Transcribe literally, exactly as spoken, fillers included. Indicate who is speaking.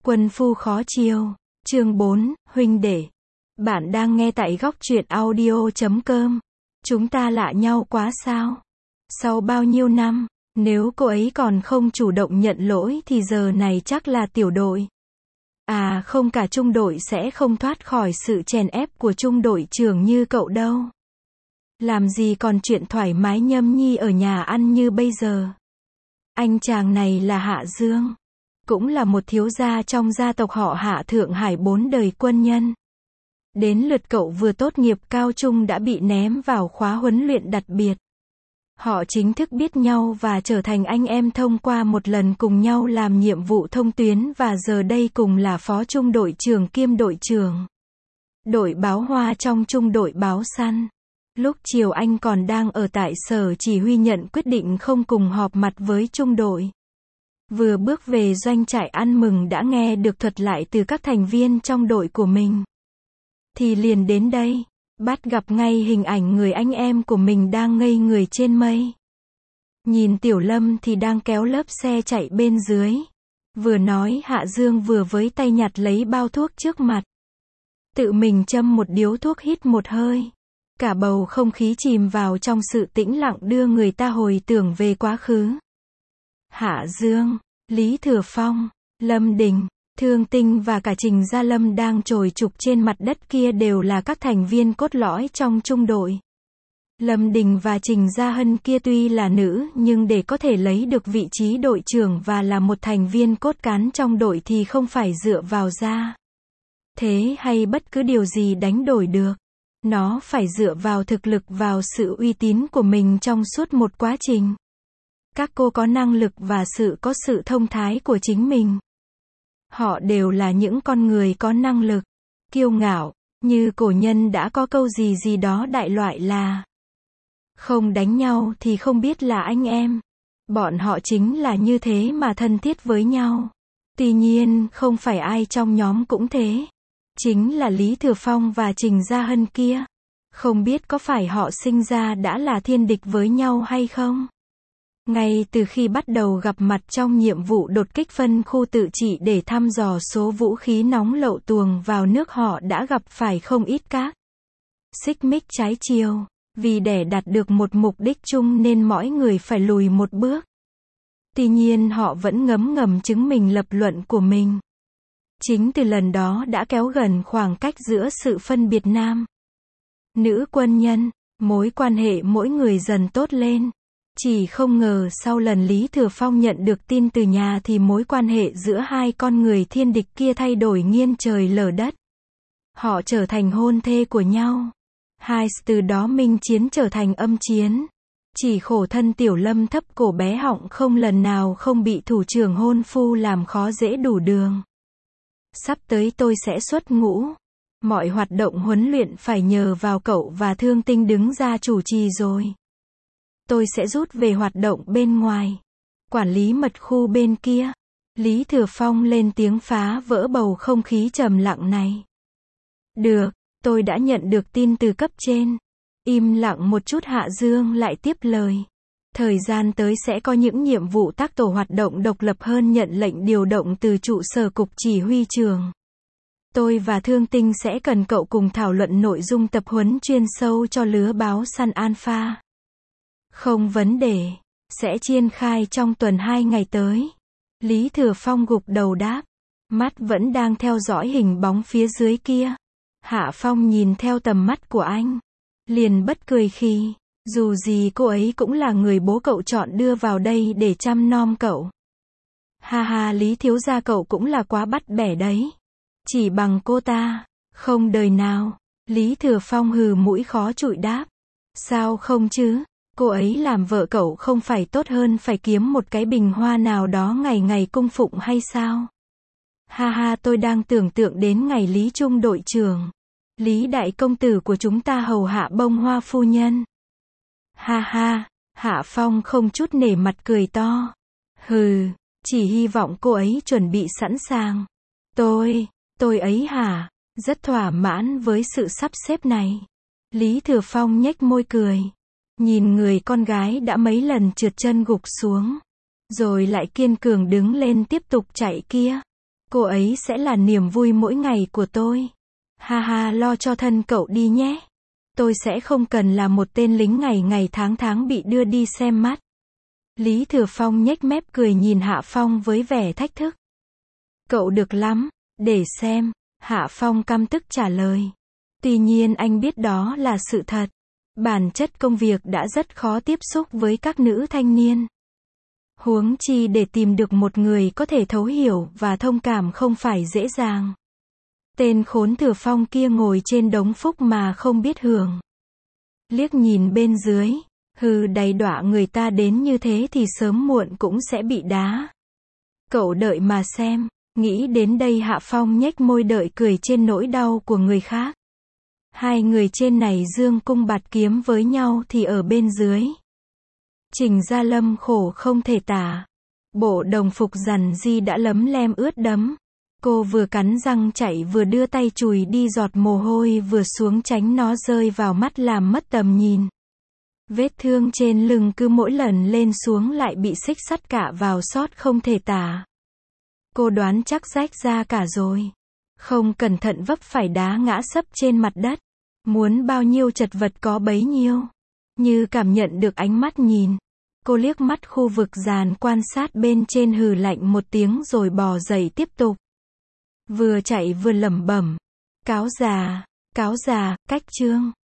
Speaker 1: Quân phu khó chiêu. Chương bốn, huynh đệ. Bạn đang nghe tại góc truyện audio chấm com. Chúng ta lạ nhau quá sao? Sau bao nhiêu năm, nếu cô ấy còn không chủ động nhận lỗi thì giờ này chắc là tiểu đội. À không, cả trung đội sẽ không thoát khỏi sự chèn ép của trung đội trưởng như cậu đâu. Làm gì còn chuyện thoải mái nhâm nhi ở nhà ăn như bây giờ. Anh chàng này là Hạ Dương. Cũng là một thiếu gia trong gia tộc họ Hạ Thượng Hải bốn đời quân nhân. Đến lượt cậu vừa tốt nghiệp cao trung đã bị ném vào khóa huấn luyện đặc biệt. Họ chính thức biết nhau và trở thành anh em thông qua một lần cùng nhau làm nhiệm vụ thông tuyến và giờ đây cùng là phó trung đội trưởng kiêm đội trưởng đội báo hoa trong trung đội báo săn. Lúc chiều anh còn đang ở tại sở chỉ huy nhận quyết định không cùng họp mặt với trung đội. Vừa bước về doanh trại ăn mừng đã nghe được thuật lại từ các thành viên trong đội của mình. Thì liền đến đây, bắt gặp ngay hình ảnh người anh em của mình đang ngây người trên mây. Nhìn Tiểu Lâm thì đang kéo lớp xe chạy bên dưới. Vừa nói Hạ Dương vừa với tay nhặt lấy bao thuốc trước mặt. Tự mình châm một điếu thuốc hít một hơi. Cả bầu không khí chìm vào trong sự tĩnh lặng đưa người ta hồi tưởng về quá khứ. Hạ Dương, Lý Thừa Phong, Lâm Đình, Thương Tinh và cả Trình Gia Lâm đang trồi trục trên mặt đất kia đều là các thành viên cốt lõi trong trung đội. Lâm Đình và Trình Gia Hân kia tuy là nữ nhưng để có thể lấy được vị trí đội trưởng và là một thành viên cốt cán trong đội thì không phải dựa vào da thế hay bất cứ điều gì đánh đổi được. Nó phải dựa vào thực lực, vào sự uy tín của mình trong suốt một quá trình. Các cô có năng lực và sự có sự thông thái của chính mình. Họ đều là những con người có năng lực, kiêu ngạo, như cổ nhân đã có câu gì gì đó đại loại là không đánh nhau thì không biết là anh em. Bọn họ chính là như thế mà thân thiết với nhau. Tuy nhiên, không phải ai trong nhóm cũng thế. Chính là Lý Thừa Phong và Trình Gia Hân kia. Không biết có phải họ sinh ra đã là thiên địch với nhau hay không? Ngay từ khi bắt đầu gặp mặt trong nhiệm vụ đột kích phân khu tự trị để thăm dò số vũ khí nóng lậu tuồng vào nước, họ đã gặp phải không ít các xích mích trái chiều. Vì để đạt được một mục đích chung nên mỗi người phải lùi một bước. Tuy nhiên họ vẫn ngấm ngầm chứng minh lập luận của mình. Chính từ lần đó đã kéo gần khoảng cách giữa sự phân biệt nam nữ quân nhân, mối quan hệ mỗi người dần tốt lên. Chỉ không ngờ sau lần Lý Thừa Phong nhận được tin từ nhà thì mối quan hệ giữa hai con người thiên địch kia thay đổi nghiêng trời lở đất. Họ trở thành hôn thê của nhau. Hai từ đó minh chiến trở thành âm chiến. Chỉ khổ thân Tiểu Lâm thấp cổ bé họng không lần nào không bị thủ trưởng hôn phu làm khó dễ đủ đường. Sắp tới tôi sẽ xuất ngũ. Mọi hoạt động huấn luyện phải nhờ vào cậu và Thương Tinh đứng ra chủ trì rồi. Tôi sẽ rút về hoạt động bên ngoài. Quản lý mật khu bên kia. Lý Thừa Phong lên tiếng phá vỡ bầu không khí trầm lặng này. Được, tôi đã nhận được tin từ cấp trên. Im lặng một chút Hạ Dương lại tiếp lời. Thời gian tới sẽ có những nhiệm vụ tác tổ hoạt động độc lập hơn, nhận lệnh điều động từ trụ sở cục chỉ huy trường. Tôi và Thương Tinh sẽ cần cậu cùng thảo luận nội dung tập huấn chuyên sâu cho lứa báo săn alpha. Không vấn đề, sẽ triển khai trong tuần hai ngày tới. Lý Thừa Phong gục đầu đáp, mắt vẫn đang theo dõi hình bóng phía dưới kia. Hạ Phong nhìn theo tầm mắt của anh, liền bất cười khi, dù gì cô ấy cũng là người bố cậu chọn đưa vào đây để chăm nom cậu. Ha ha, Lý thiếu gia cậu cũng là quá bắt bẻ đấy. Chỉ bằng cô ta, không đời nào. Lý Thừa Phong hừ mũi khó chịu đáp. Sao không chứ? Cô ấy làm vợ cậu không phải tốt hơn phải kiếm một cái bình hoa nào đó ngày ngày cung phụng hay sao? Ha ha, tôi đang tưởng tượng đến ngày Lý Trung đội trưởng, Lý đại công tử của chúng ta hầu hạ bông hoa phu nhân. Ha ha, Hạ Phong không chút nể mặt cười to. Hừ, chỉ hy vọng cô ấy chuẩn bị sẵn sàng. Tôi, tôi ấy hả? Rất thỏa mãn với sự sắp xếp này. Lý Thừa Phong nhếch môi cười. Nhìn người con gái đã mấy lần trượt chân gục xuống, rồi lại kiên cường đứng lên tiếp tục chạy kia. Cô ấy sẽ là niềm vui mỗi ngày của tôi. Ha ha, lo cho thân cậu đi nhé. Tôi sẽ không cần là một tên lính ngày ngày tháng tháng bị đưa đi xem mắt. Lý Thừa Phong nhếch mép cười nhìn Hạ Phong với vẻ thách thức. Cậu được lắm, để xem. Hạ Phong căm tức trả lời. Tuy nhiên anh biết đó là sự thật. Bản chất công việc đã rất khó tiếp xúc với các nữ thanh niên. Huống chi để tìm được một người có thể thấu hiểu và thông cảm không phải dễ dàng. Tên khốn Thừa Phong kia ngồi trên đống phúc mà không biết hưởng. Liếc nhìn bên dưới, hừ, đầy đọa người ta đến như thế thì sớm muộn cũng sẽ bị đá. Cậu đợi mà xem. Nghĩ đến đây Hạ Phong nhếch môi đợi cười trên nỗi đau của người khác. Hai người trên này dương cung bạt kiếm với nhau thì ở bên dưới. Trình Gia Lâm khổ không thể tả. Bộ đồng phục rằn di đã lấm lem ướt đẫm. Cô vừa cắn răng chạy vừa đưa tay chùi đi giọt mồ hôi vừa xuống tránh nó rơi vào mắt làm mất tầm nhìn. Vết thương trên lưng cứ mỗi lần lên xuống lại bị xích sắt cạ vào sót không thể tả. Cô đoán chắc rách ra cả rồi. Không cẩn thận vấp phải đá ngã sấp trên mặt đất. Muốn bao nhiêu chật vật có bấy nhiêu. Như cảm nhận được ánh mắt nhìn. Cô liếc mắt khu vực giàn quan sát bên trên hừ lạnh một tiếng rồi bò dậy tiếp tục. Vừa chạy vừa lẩm bẩm. Cáo già, cáo già, cách chương.